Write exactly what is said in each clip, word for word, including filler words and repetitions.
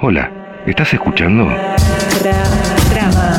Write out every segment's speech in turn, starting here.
Hola, ¿estás escuchando? Tra, trama,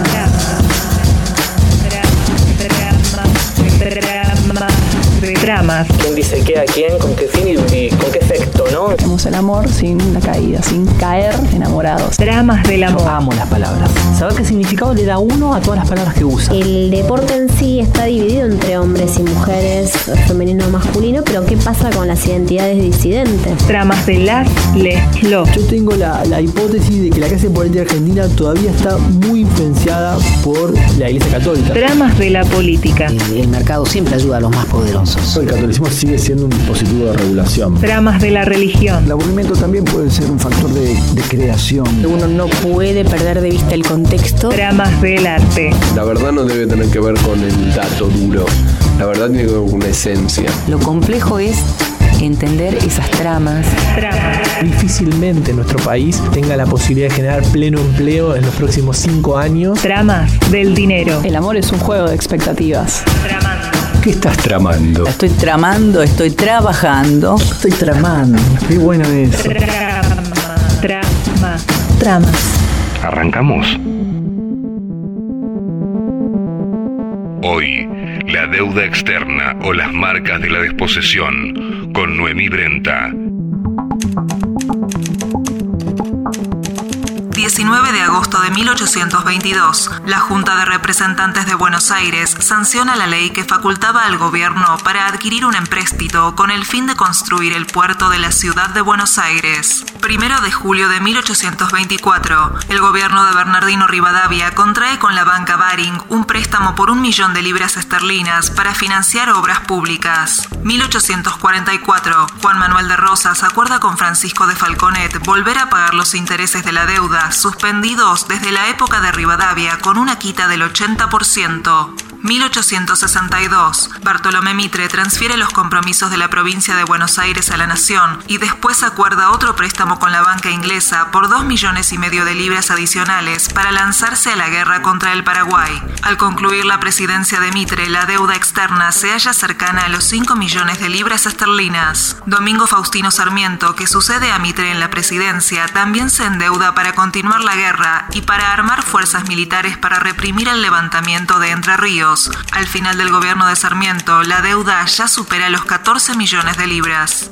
Tramas. ¿Quién dice qué a quién? ¿Con qué fin y con qué efecto, no? Hacemos el amor sin la caída, sin caer enamorados. Tramas del amor. Yo amo las palabras. Saber qué significado le da uno a todas las palabras que usa. El deporte en sí está dividido entre hombres y mujeres, femenino o masculino, pero ¿qué pasa con las identidades disidentes? Tramas de las, les, los. Yo tengo la, la hipótesis de que la clase política argentina todavía está muy influenciada por la Iglesia Católica. Tramas de la política. El, el mercado siempre ayuda a los más poderosos. El catolicismo sigue siendo un dispositivo de regulación. Tramas de la religión. El aburrimiento también puede ser un factor de, de creación. Uno no puede perder de vista el contexto. Tramas del arte. La verdad no debe tener que ver con el dato duro. La verdad tiene que ver con una esencia. Lo complejo es entender esas tramas. Tramas. Difícilmente nuestro país tenga la posibilidad de generar pleno empleo en los próximos cinco años. Tramas del dinero. El amor es un juego de expectativas. Tramando. ¿Qué estás tramando? Estoy tramando, estoy trabajando. Estoy tramando. Qué bueno eso. Trama. Trama. Tramas. ¿Arrancamos? Hoy, la deuda externa o las marcas de la desposesión, con Noemí Brenta. diecinueve de agosto de mil ochocientos veintidós, la Junta de Representantes de Buenos Aires sanciona la ley que facultaba al gobierno para adquirir un empréstito con el fin de construir el puerto de la ciudad de Buenos Aires. Primero de julio de mil ochocientos veinticuatro, el gobierno de Bernardino Rivadavia contrae con la banca Baring un préstamo por un millón de libras esterlinas para financiar obras públicas. mil ochocientos cuarenta y cuatro, Juan Manuel de Rosas acuerda con Francisco de Falconet volver a pagar los intereses de la deuda suspendidos desde la época de Rivadavia con una quita del ochenta por ciento. mil ochocientos sesenta y dos, Bartolomé Mitre transfiere los compromisos de la provincia de Buenos Aires a la Nación y después acuerda otro préstamo con la banca inglesa por dos millones y medio de libras adicionales para lanzarse a la guerra contra el Paraguay. Al concluir la presidencia de Mitre, la deuda externa se halla cercana a los cinco millones de libras esterlinas. Domingo Faustino Sarmiento, que sucede a Mitre en la presidencia, también se endeuda para continuar la guerra y para armar fuerzas militares para reprimir el levantamiento de Entre Ríos. Al final del gobierno de Sarmiento, la deuda ya supera los catorce millones de libras.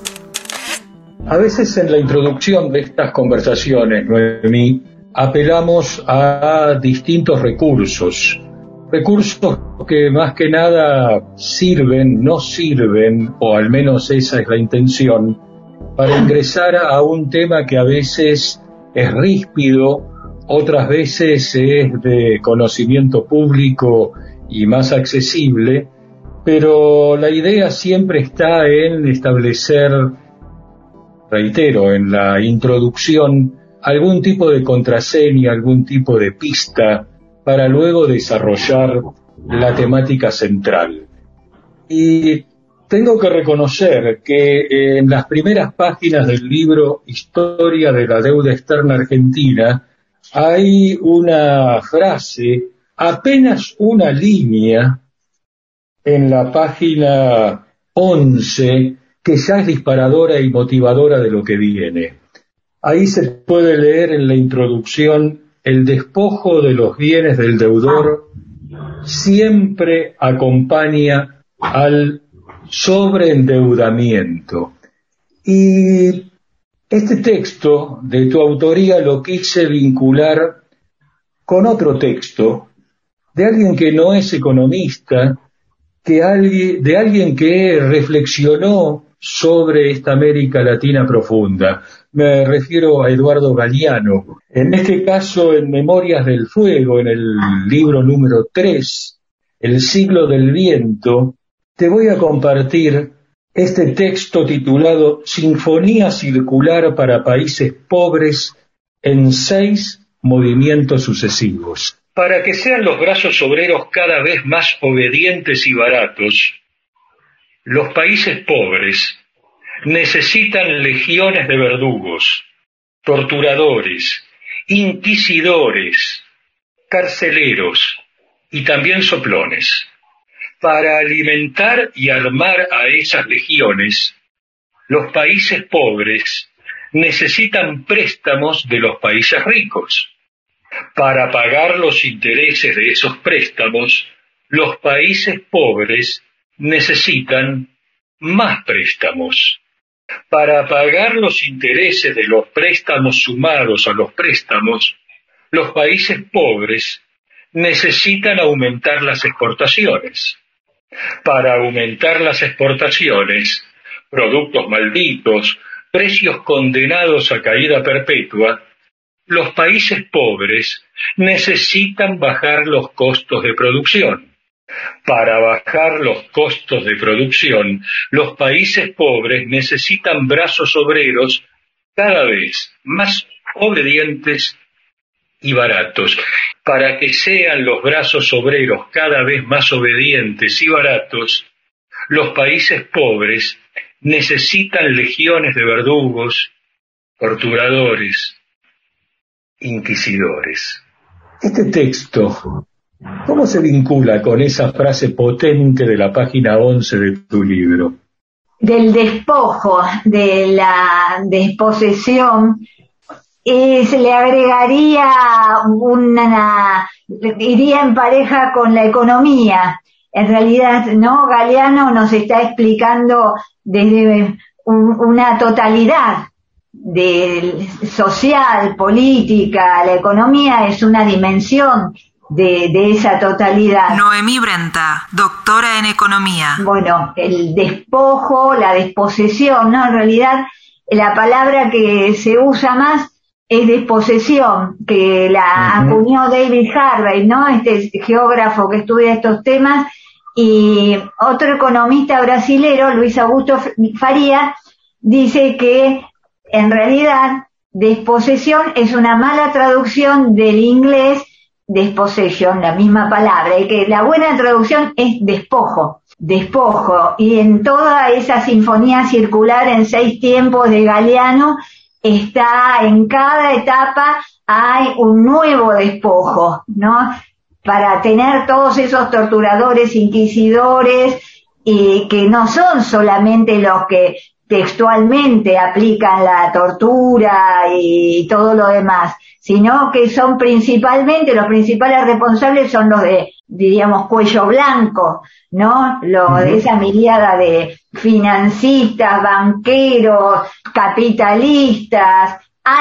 A veces en la introducción de estas conversaciones, Noemí, apelamos a distintos recursos. Recursos que más que nada sirven, no sirven, o al menos esa es la intención, para ingresar a un tema que a veces es ríspido, otras veces es de conocimiento público y más accesible, pero la idea siempre está en establecer, reitero, en la introducción, algún tipo de contraseña, algún tipo de pista, para luego desarrollar la temática central. Y tengo que reconocer que en las primeras páginas del libro Historia de la Deuda Externa Argentina hay una frase, apenas una línea, en la página once, que ya es disparadora y motivadora de lo que viene. Ahí se puede leer en la introducción: el despojo de los bienes del deudor siempre acompaña al sobreendeudamiento. Y este texto de tu autoría lo quise vincular con otro texto de alguien que no es economista, que alguien, de alguien que reflexionó sobre esta América Latina profunda. Me refiero a Eduardo Galeano. En este caso, en Memorias del Fuego, en el libro número tres, El siglo del viento, te voy a compartir este texto titulado Sinfonía Circular para Países Pobres en seis movimientos sucesivos. Para que sean los brazos obreros cada vez más obedientes y baratos, los países pobres necesitan legiones de verdugos, torturadores, inquisidores, carceleros y también soplones. Para alimentar y armar a esas legiones, los países pobres necesitan préstamos de los países ricos. Para pagar los intereses de esos préstamos, los países pobres necesitan más préstamos. Para pagar los intereses de los préstamos sumados a los préstamos, los países pobres necesitan aumentar las exportaciones. Para aumentar las exportaciones, productos malditos, precios condenados a caída perpetua, los países pobres necesitan bajar los costos de producción. Para bajar los costos de producción, los países pobres necesitan brazos obreros cada vez más obedientes y baratos. Para que sean los brazos obreros cada vez más obedientes y baratos, los países pobres necesitan legiones de verdugos, torturadores, inquisidores. Este texto, ¿cómo se vincula con esa frase potente de la página once de tu libro? Del despojo, de la desposesión, eh, se le agregaría una, iría en pareja con la economía. En realidad, ¿no? Galeano nos está explicando desde un, una totalidad de social, política, la economía es una dimensión de, de esa totalidad. Noemí Brenta, doctora en economía. Bueno, el despojo, la desposesión, ¿no? En realidad, la palabra que se usa más es desposesión, que la uh-huh. acuñó David Harvey, ¿no? Este geógrafo que estudia estos temas, y otro economista brasilero, Luis Augusto Faria, dice que en realidad desposesión es una mala traducción del inglés despossession, la misma palabra, y que la buena traducción es despojo, despojo, y en toda esa sinfonía circular en seis tiempos de Galeano está, en cada etapa hay un nuevo despojo, ¿no? Para tener todos esos torturadores, inquisidores, y que no son solamente los que textualmente aplican la tortura y todo lo demás, sino que son principalmente, los principales responsables son los de, diríamos, cuello blanco, ¿no? Los uh-huh. de esa miríada de financistas, banqueros, capitalistas,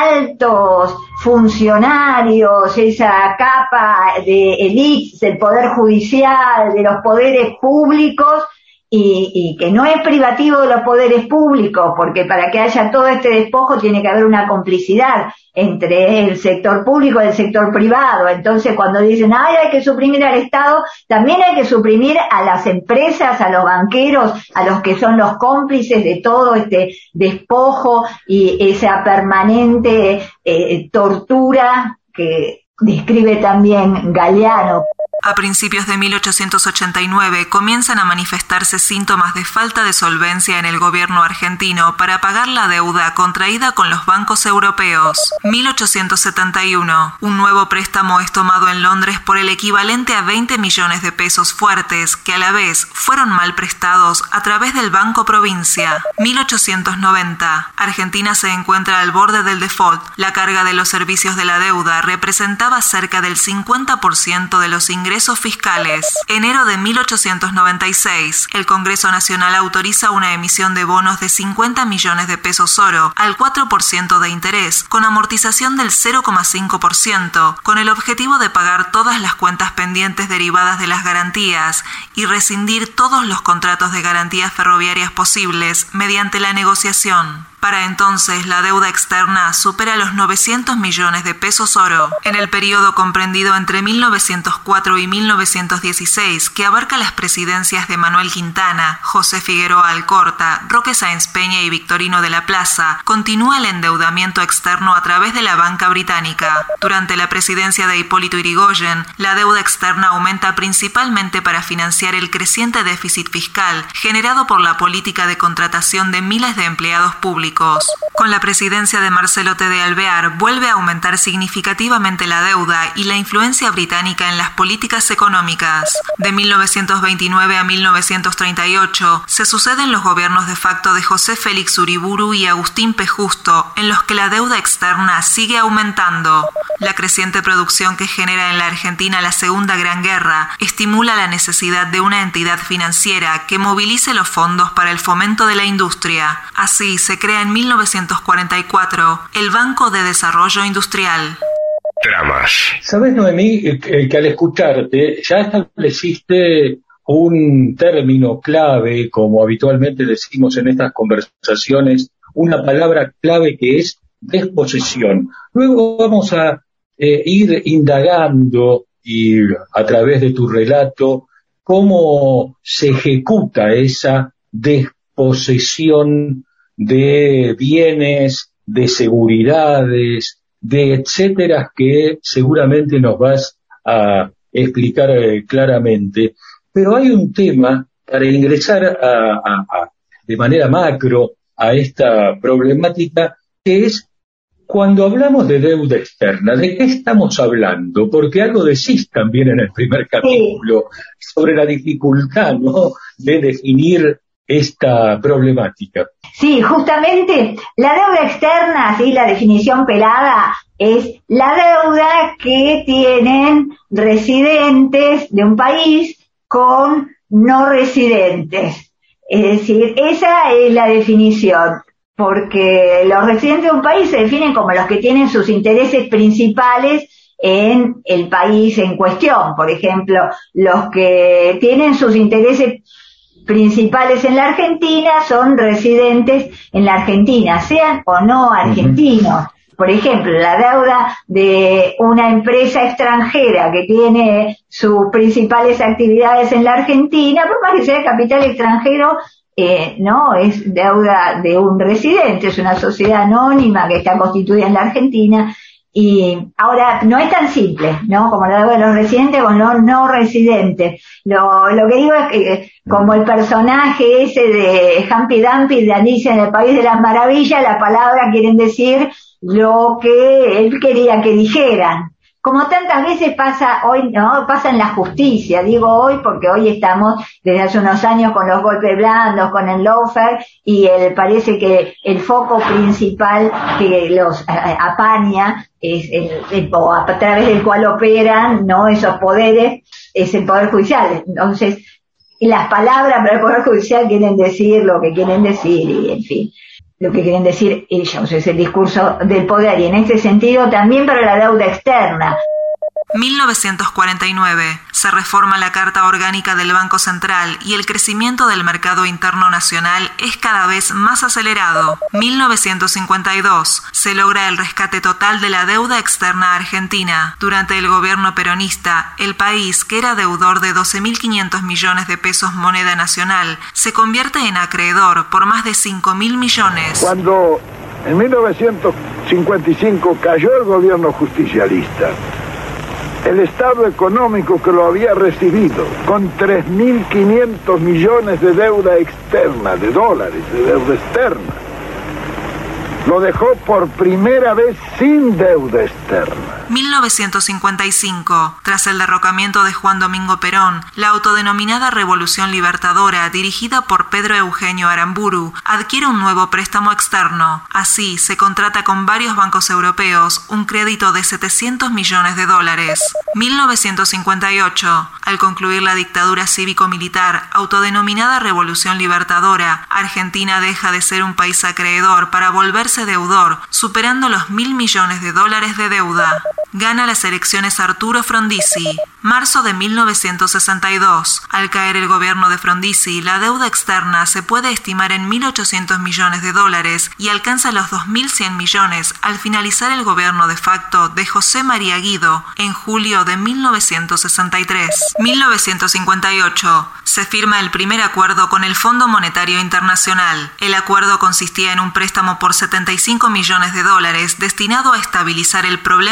altos funcionarios, esa capa de élites del poder judicial, de los poderes públicos, y, y que no es privativo de los poderes públicos, porque para que haya todo este despojo tiene que haber una complicidad entre el sector público y el sector privado. Entonces, cuando dicen, ay, hay que suprimir al Estado, también hay que suprimir a las empresas, a los banqueros, a los que son los cómplices de todo este despojo y esa permanente eh, tortura que describe también Galeano. A principios de mil ochocientos ochenta y nueve comienzan a manifestarse síntomas de falta de solvencia en el gobierno argentino para pagar la deuda contraída con los bancos europeos. mil ochocientos setenta y uno. Un nuevo préstamo es tomado en Londres por el equivalente a veinte millones de pesos fuertes, que a la vez fueron mal prestados a través del Banco Provincia. mil ochocientos noventa. Argentina se encuentra al borde del default. La carga de los servicios de la deuda representaba cerca del cincuenta por ciento de los ingresos fiscales. Enero de mil ochocientos noventa y seis, el Congreso Nacional autoriza una emisión de bonos de cincuenta millones de pesos oro al cuatro por ciento de interés, con amortización del cero coma cinco por ciento, con el objetivo de pagar todas las cuentas pendientes derivadas de las garantías y rescindir todos los contratos de garantías ferroviarias posibles mediante la negociación. Para entonces, la deuda externa supera los novecientos millones de pesos oro. En el periodo comprendido entre mil novecientos cuatro y mil novecientos dieciséis, que abarca las presidencias de Manuel Quintana, José Figueroa Alcorta, Roque Sáenz Peña y Victorino de la Plaza, continúa el endeudamiento externo a través de la banca británica. Durante la presidencia de Hipólito Yrigoyen, la deuda externa aumenta principalmente para financiar el creciente déficit fiscal generado por la política de contratación de miles de empleados públicos. históricos. Con la presidencia de Marcelo T. de Alvear vuelve a aumentar significativamente la deuda y la influencia británica en las políticas económicas. De mil novecientos veintinueve a mil novecientos treinta y ocho se suceden los gobiernos de facto de José Félix Uriburu y Agustín P. Justo, en los que la deuda externa sigue aumentando. La creciente producción que genera en la Argentina la Segunda Gran Guerra estimula la necesidad de una entidad financiera que movilice los fondos para el fomento de la industria. Así se crea en mil novecientos cuarenta y cuatro el Banco de Desarrollo Industrial. Tramas. Sabes, Noemí, que, que al escucharte ya estableciste un término clave, como habitualmente decimos en estas conversaciones, una palabra clave que es desposesión. Luego vamos a eh, ir indagando y a través de tu relato cómo se ejecuta esa desposesión de bienes, de seguridades, de etcétera, que seguramente nos vas a explicar eh, claramente. Pero hay un tema para ingresar a, a, a, de manera macro a esta problemática, que es cuando hablamos de deuda externa, ¿de qué estamos hablando? Porque algo decís también en el primer capítulo sí. sobre la dificultad, ¿no?, de definir esta problemática. Sí, justamente la deuda externa, sí, la definición pelada, es la deuda que tienen residentes de un país con no residentes. Es decir, esa es la definición, porque los residentes de un país se definen como los que tienen sus intereses principales en el país en cuestión. Por ejemplo, los que tienen sus intereses principales en la Argentina son residentes en la Argentina, sean o no argentinos. Por ejemplo, la deuda de una empresa extranjera que tiene sus principales actividades en la Argentina, por más que sea capital extranjero, eh, no es deuda de un residente, es una sociedad anónima que está constituida en la Argentina. Y ahora, no es tan simple, ¿no?, como la deuda de los residentes o no, no residentes. Lo, lo que digo es que, como el personaje ese de Humpty Dumpty de Alicia en el País de las Maravillas, la palabra quieren decir lo que él quería que dijeran. Como tantas veces pasa hoy, ¿no?, pasa en la justicia. Digo hoy porque hoy estamos desde hace unos años con los golpes blandos, con el lawfare, y el, parece que el foco principal que los a, apaña es el, el, o a través del cual operan, ¿no?, esos poderes, es el Poder Judicial. Entonces, las palabras para el Poder Judicial quieren decir lo que quieren decir y, en fin, lo que quieren decir ellos, es el discurso del poder, y en este sentido también para la deuda externa. mil novecientos cuarenta y nueve. Se reforma la Carta Orgánica del Banco Central y el crecimiento del mercado interno nacional es cada vez más acelerado. mil novecientos cincuenta y dos. Se logra el rescate total de la deuda externa argentina. Durante el gobierno peronista, el país, que era deudor de doce mil quinientos millones de pesos moneda nacional, se convierte en acreedor por más de cinco mil millones. Cuando en mil novecientos cincuenta y cinco cayó el gobierno justicialista, el Estado económico que lo había recibido con tres mil quinientos millones de deuda externa, de dólares, de deuda externa, lo dejó por primera vez sin deuda externa. mil novecientos cincuenta y cinco. Tras el derrocamiento de Juan Domingo Perón, la autodenominada Revolución Libertadora, dirigida por Pedro Eugenio Aramburu, adquiere un nuevo préstamo externo. Así, se contrata con varios bancos europeos un crédito de setecientos millones de dólares. mil novecientos cincuenta y ocho. Al concluir la dictadura cívico-militar, autodenominada Revolución Libertadora, Argentina deja de ser un país acreedor para volverse deudor, superando los mil millones de dólares de deuda. Gana las elecciones Arturo Frondizi. Marzo de mil novecientos sesenta y dos. Al caer el gobierno de Frondizi, la deuda externa se puede estimar en mil ochocientos millones de dólares y alcanza los dos mil cien millones al finalizar el gobierno de facto de José María Guido en julio de mil novecientos sesenta y tres. mil novecientos cincuenta y ocho. Se firma el primer acuerdo con el Fondo Monetario Internacional. El acuerdo consistía en un préstamo por setenta y cinco millones de dólares destinado a estabilizar el problema cambiario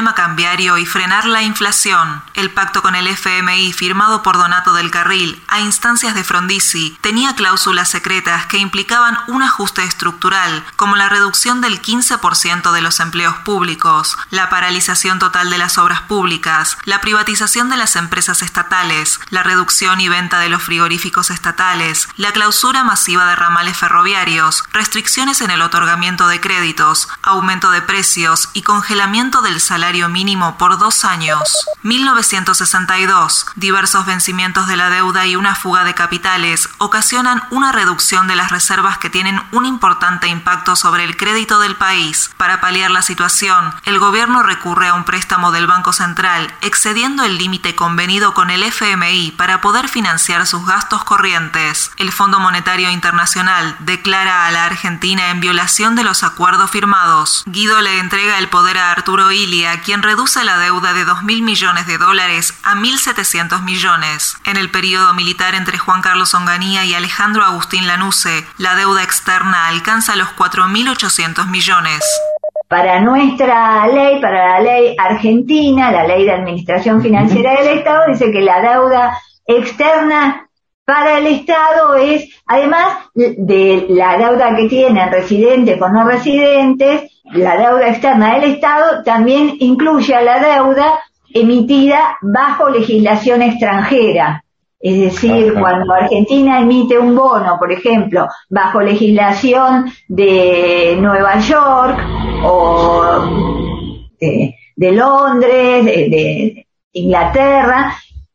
ferroviario y frenar la inflación. El pacto con el F M I firmado por Donato del Carril a instancias de Frondizi tenía cláusulas secretas que implicaban un ajuste estructural, como la reducción del quince por ciento de los empleos públicos, la paralización total de las obras públicas, la privatización de las empresas estatales, la reducción y venta de los frigoríficos estatales, la clausura masiva de ramales ferroviarios, restricciones en el otorgamiento de créditos, aumento de precios y congelamiento del salario mínimo por dos años. mil novecientos sesenta y dos. Diversos vencimientos de la deuda y una fuga de capitales ocasionan una reducción de las reservas que tienen un importante impacto sobre el crédito del país. Para paliar la situación, el gobierno recurre a un préstamo del Banco Central, excediendo el límite convenido con el F M I para poder financiar sus gastos corrientes. El Fondo Monetario Internacional declara a la Argentina en violación de los acuerdos firmados. Guido le entrega el poder a Arturo Illia, quien reduce la deuda de dos mil millones de dólares a mil setecientos millones. En el periodo militar entre Juan Carlos Onganía y Alejandro Agustín Lanusse, la deuda externa alcanza los cuatro mil ochocientos millones. Para nuestra ley, para la ley argentina, la ley de administración financiera del Estado, dice que la deuda externa para el Estado es, además de la deuda que tienen residentes con no residentes, la deuda externa del Estado también incluye a la deuda emitida bajo legislación extranjera. Es decir, Ajá. cuando Argentina emite un bono, por ejemplo, bajo legislación de Nueva York o de, de Londres, de, de Inglaterra,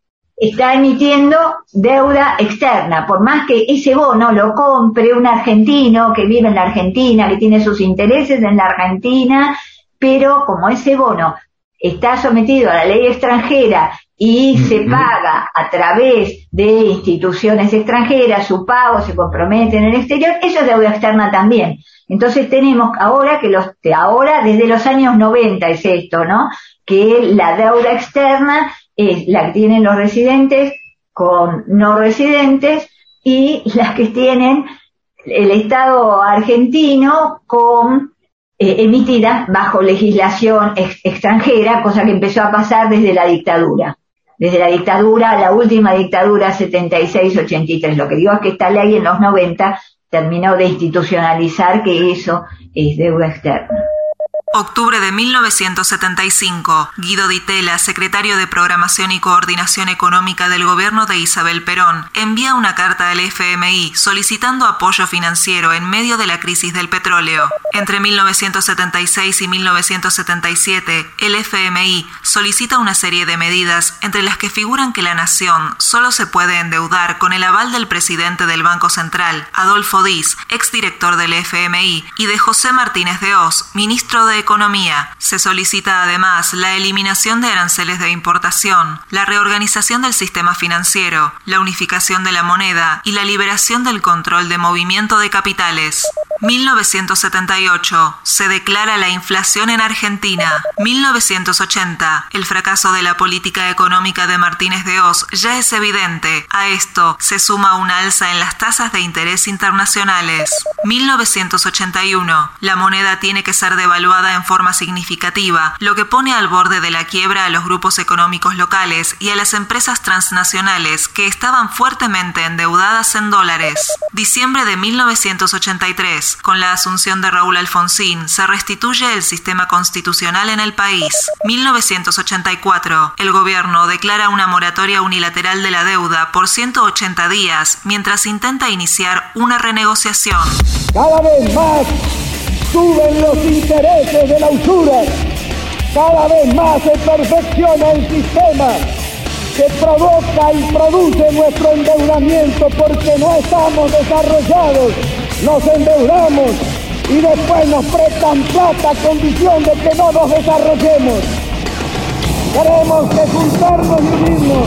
está emitiendo deuda externa, por más que ese bono lo compre un argentino que vive en la Argentina, que tiene sus intereses en la Argentina, pero como ese bono está sometido a la ley extranjera y se paga a través de instituciones extranjeras, su pago se compromete en el exterior, eso es deuda externa también. Entonces tenemos ahora que los, que ahora desde los años noventa es esto, ¿no? Que la deuda externa es la que tienen los residentes con no residentes y las que tienen el Estado argentino con eh, emitida bajo legislación ex- extranjera, cosa que empezó a pasar desde la dictadura. Desde la dictadura, la última dictadura setenta y seis ochenta y tres. Lo que digo es que esta ley en los noventa terminó de institucionalizar que eso es deuda externa. Octubre de mil novecientos setenta y cinco. Guido Di Tella, secretario de Programación y Coordinación Económica del gobierno de Isabel Perón, envía una carta al F M I solicitando apoyo financiero en medio de la crisis del petróleo. Entre mil novecientos setenta y seis y mil novecientos setenta y siete, el F M I solicita una serie de medidas entre las que figuran que la nación solo se puede endeudar con el aval del presidente del Banco Central, Adolfo Diz, exdirector del F M I, y de José Martínez de Oz, ministro de Economía. Se solicita además la eliminación de aranceles de importación, la reorganización del sistema financiero, la unificación de la moneda y la liberación del control de movimiento de capitales. mil novecientos setenta y ocho. Se declara la inflación en Argentina. mil novecientos ochenta. El fracaso de la política económica de Martínez de Oz ya es evidente. A esto se suma una alza en las tasas de interés internacionales. mil novecientos ochenta y uno. La moneda tiene que ser devaluada en forma significativa, lo que pone al borde de la quiebra a los grupos económicos locales y a las empresas transnacionales que estaban fuertemente endeudadas en dólares. Diciembre de mil novecientos ochenta y tres. Con la asunción de Raúl Alfonsín, se restituye el sistema constitucional en el país. mil novecientos ochenta y cuatro. El gobierno declara una moratoria unilateral de la deuda por ciento ochenta días, mientras intenta iniciar una renegociación. Cada vez más suben los intereses de la usura, cada vez más se perfecciona el sistema que provoca y produce nuestro endeudamiento porque no estamos desarrollados, nos endeudamos y después nos prestan plata a condición de que no nos desarrollemos. Tenemos que juntarnos y unirnos.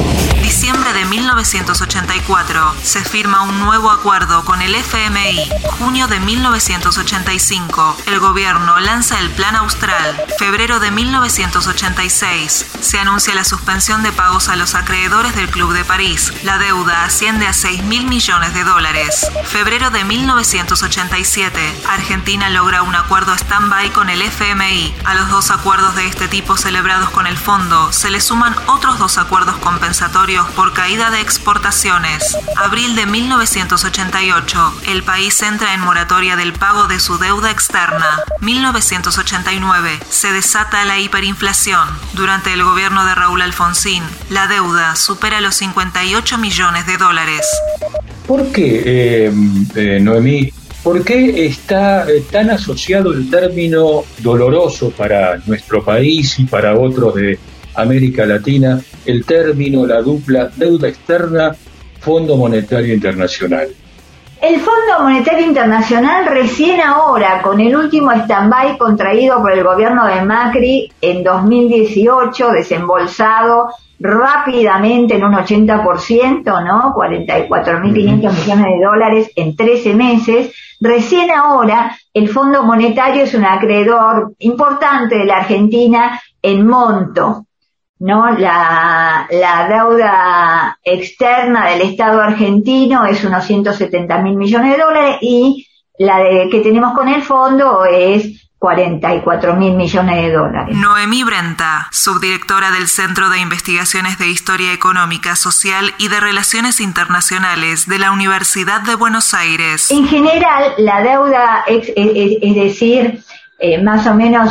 Diciembre de mil novecientos ochenta y cuatro, se firma un nuevo acuerdo con el F M I. Junio de mil novecientos ochenta y cinco, el gobierno lanza el Plan Austral. Febrero de mil novecientos ochenta y seis, se anuncia la suspensión de pagos a los acreedores del Club de París. La deuda asciende a seis mil millones de dólares. Febrero de mil novecientos ochenta y siete, Argentina logra un acuerdo stand-by con el F M I. A los dos acuerdos de este tipo celebrados con el fondo, se le suman otros dos acuerdos compensatorios por caída de exportaciones. Abril de mil novecientos ochenta y ocho, el país entra en moratoria del pago de su deuda externa. mil novecientos ochenta y nueve, se desata la hiperinflación. Durante el gobierno de Raúl Alfonsín, la deuda supera los cincuenta y ocho millones de dólares. ¿Por qué, eh, eh, Noemí, por qué está eh, tan asociado el término doloroso para nuestro país y para otros de América Latina, el término, la dupla deuda externa, Fondo Monetario Internacional? El Fondo Monetario Internacional recién ahora, con el último stand-by contraído por el gobierno de Macri en dos mil dieciocho, desembolsado rápidamente en un ochenta por ciento, ¿no? cuarenta y cuatro mil quinientos millones de dólares en trece meses. Recién ahora el Fondo Monetario es un acreedor importante de la Argentina en monto, ¿no? La, la deuda externa del Estado argentino es unos ciento setenta mil millones de dólares y la de, que tenemos con el fondo es cuarenta y cuatro mil millones de dólares. Noemí Brenta, subdirectora del Centro de Investigaciones de Historia Económica, Social y de Relaciones Internacionales de la Universidad de Buenos Aires. En general, la deuda, es, es, es decir, eh, más o menos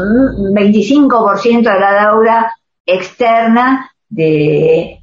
un veinticinco por ciento de la deuda externa del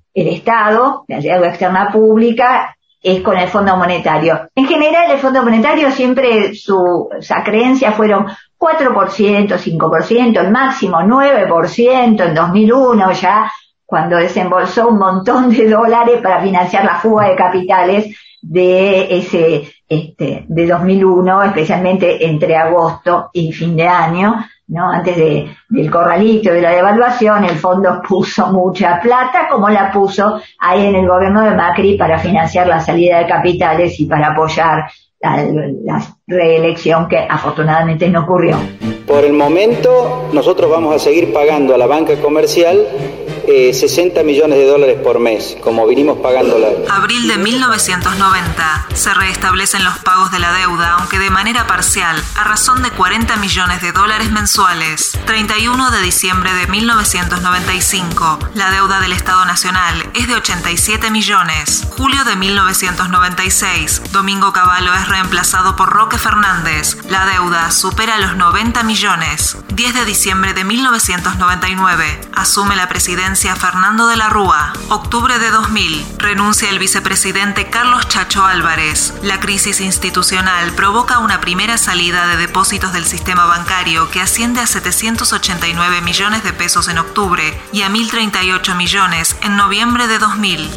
Estado, la deuda externa pública, es con el Fondo Monetario. En general, el Fondo Monetario siempre su, sus creencias fueron cuatro por ciento, cinco por ciento, el máximo nueve por ciento en dos mil uno, ya cuando desembolsó un montón de dólares para financiar la fuga de capitales de ese este de dos mil uno, especialmente entre agosto y fin de año, ¿no? Antes de, del corralito de la devaluación, el fondo puso mucha plata, como la puso ahí en el gobierno de Macri para financiar la salida de capitales y para apoyar la, la reelección que afortunadamente no ocurrió. Por el momento, nosotros vamos a seguir pagando a la banca comercial eh, sesenta millones de dólares por mes, como vinimos pagándola. Abril de mil novecientos noventa, se restablecen los pagos de la deuda, aunque de manera parcial, a razón de cuarenta millones de dólares mensuales. treinta y uno de diciembre de mil novecientos noventa y cinco, la deuda del Estado Nacional es de ochenta y siete millones. Julio de mil novecientos noventa y seis, Domingo Cavallo es reemplazado por Roque Fernández. La deuda supera los noventa millones. diez de diciembre de mil novecientos noventa y nueve, asume la presidencia Fernando de la Rúa. Octubre de dos mil, renuncia el vicepresidente Carlos Chacho Álvarez. La crisis institucional provoca una primera salida de depósitos del sistema bancario que asciende a setecientos ochenta y nueve millones de pesos en octubre y a mil treinta y ocho millones en noviembre de dos mil.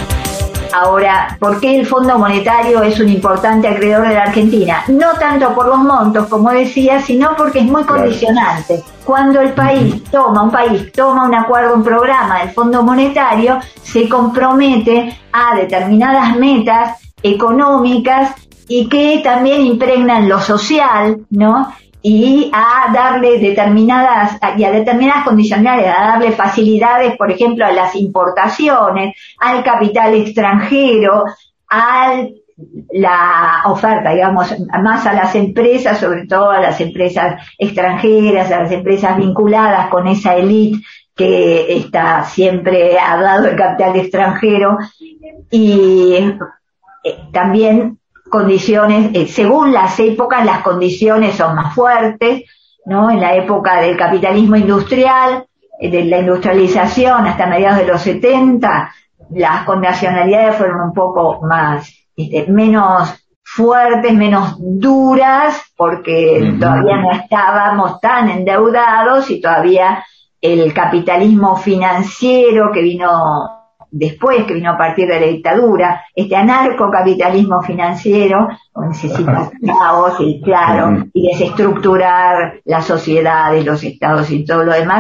Ahora, ¿por qué el Fondo Monetario es un importante acreedor de la Argentina? No tanto por los montos, como decía, sino porque es muy condicionante. Cuando el país toma, un país toma un acuerdo, un programa del Fondo Monetario, se compromete a determinadas metas económicas y que también impregnan lo social, ¿no? Y a darle determinadas, y a determinadas condicionalidades, a darle facilidades, por ejemplo, a las importaciones, al capital extranjero, a la oferta, digamos, más a las empresas, sobre todo a las empresas extranjeras, a las empresas vinculadas con esa élite que está siempre al lado del capital extranjero, y eh, también condiciones, eh, según las épocas, las condiciones son más fuertes, ¿no? En la época del capitalismo industrial, eh, de la industrialización hasta mediados de los setenta, las condicionalidades fueron un poco más, este, menos fuertes, menos duras, porque uh-huh. todavía no estábamos tan endeudados y todavía el capitalismo financiero que vino después, que vino a partir de la dictadura, este anarcocapitalismo financiero, necesita caos y claro, y desestructurar la sociedad y los estados y todo lo demás,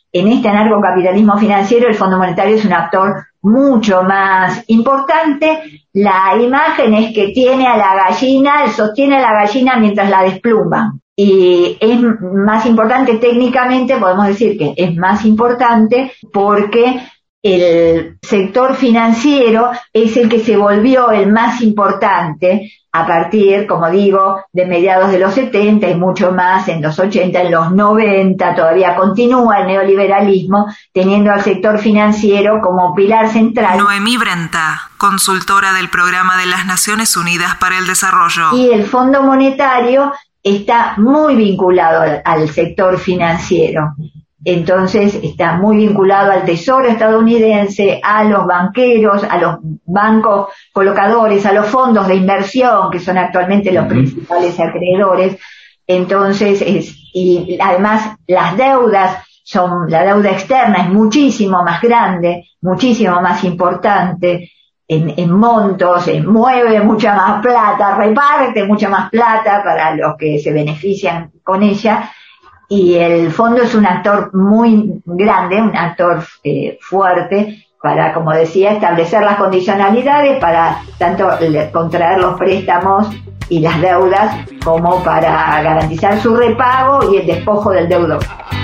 en este anarcocapitalismo financiero el Fondo Monetario es un actor mucho más importante. La imagen es que tiene a la gallina, sostiene a la gallina mientras la despluman. Y es más importante técnicamente, podemos decir que es más importante porque el sector financiero es el que se volvió el más importante a partir, como digo, de mediados de los setenta y mucho más en los ochenta, en los noventa, todavía continúa el neoliberalismo, teniendo al sector financiero como pilar central. Noemí Brenta, consultora del Programa de las Naciones Unidas para el Desarrollo. Y el Fondo Monetario está muy vinculado al, al sector financiero. Entonces está muy vinculado al Tesoro estadounidense, a los banqueros, a los bancos colocadores, a los fondos de inversión, que son actualmente los principales acreedores. Entonces, es, y además las deudas son, la deuda externa es muchísimo más grande, muchísimo más importante en, en montos, en, mueve mucha más plata, reparte mucha más plata para los que se benefician con ella. Y el fondo es un actor muy grande, un actor eh, fuerte para, como decía, establecer las condicionalidades para tanto contraer los préstamos y las deudas como para garantizar su repago y el despojo del deudor.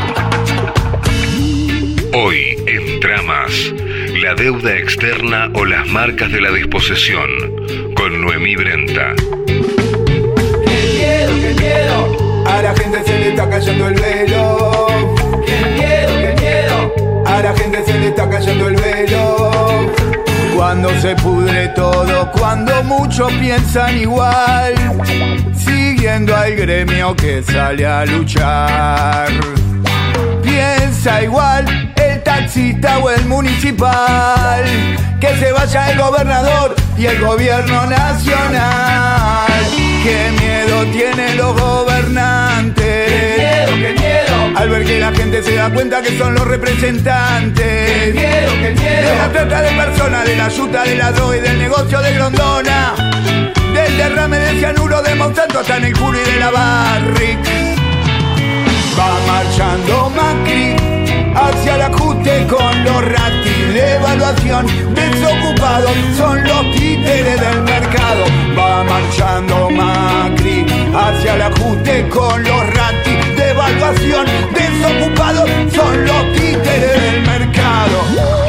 Hoy en Tramas, la deuda externa o las marcas de la desposesión, con Noemí Brenta. ¡Qué miedo, qué miedo! A la gente se le está cayendo el velo. ¡Qué miedo, qué miedo! A la gente se le está cayendo el velo. Cuando se pudre todo, cuando muchos piensan igual, siguiendo al gremio que sale a luchar. Piensa igual el taxista o el municipal, que se vaya el gobernador y el gobierno nacional. ¡Qué miedo tienen los gobernantes! ¡Qué miedo, qué miedo! Al ver que la gente se da cuenta que son los representantes. ¡Qué miedo, qué miedo! De la trata de personas, de la yuta, de la droga y del negocio de Grondona. Del derrame de cianuro de Monsanto hasta en el culo y de la Barrick. Va marchando Macri hacia el ajuste con los ratis de evaluación. Desocupados son los títeres del mercado. Va marchando Macri hacia el ajuste con los ratis de evaluación. Desocupados son los títeres del mercado.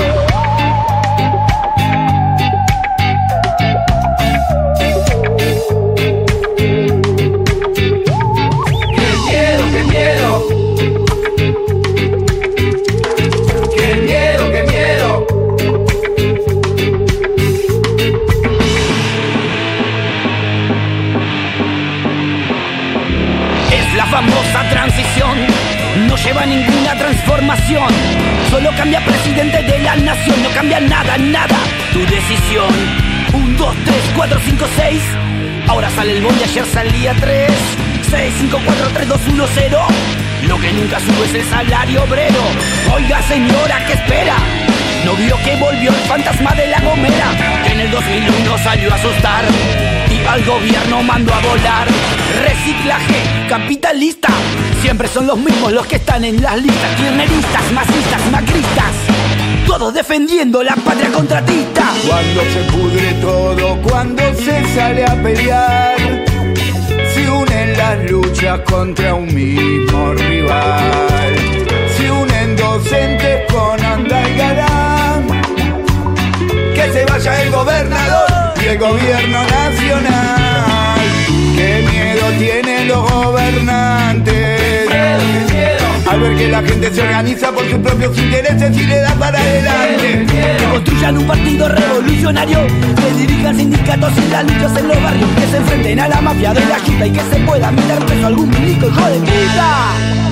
Famosa transición no lleva ninguna transformación, solo cambia presidente de la nación, no cambia nada, nada. Tu decisión, un, dos, tres, cuatro, cinco, seis. Ahora sale el bondi, ayer salía tres, seis, cinco, cuatro, tres, dos, uno, cero. Lo que nunca sube es el salario obrero. Oiga señora, ¿qué espera? ¿No vio que volvió el fantasma de La Gomera? Que en el dos mil uno salió a asustar y al gobierno mandó a volar. Reciclaje capitalista, siempre son los mismos los que están en las listas. Kirchneristas, masistas, macristas, todos defendiendo la patria contratista. Cuando se pudre todo, cuando se sale a pelear, se unen las luchas contra un mismo rival. Se unen docentes con Andalgalán. Que se vaya el gobernador y el gobierno nacional. Qué miedo tienen los gobernantes. Al ver que la gente se organiza por sus propios intereses y le da para adelante. Que construyan un partido revolucionario, que dirijan sindicatos y las luchas en los barrios, que se enfrenten a la mafia de la quita y que se pueda meter preso algún milico hijo de puta.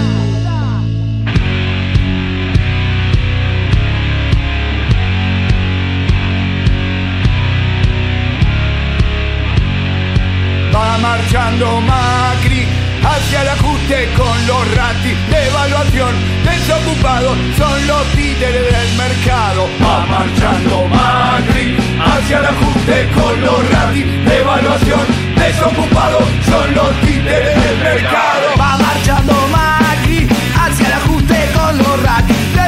Va marchando Macri hacia el ajuste con los ratis de evaluación. Desocupados son los títeres del mercado. Va marchando Macri hacia el ajuste con los ratis de evaluación. Desocupados son los títeres del mercado. Va marchando Macri hacia el ajuste con los ratis de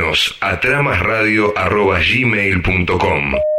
Escribinos a tramasradio arroba gmail punto com.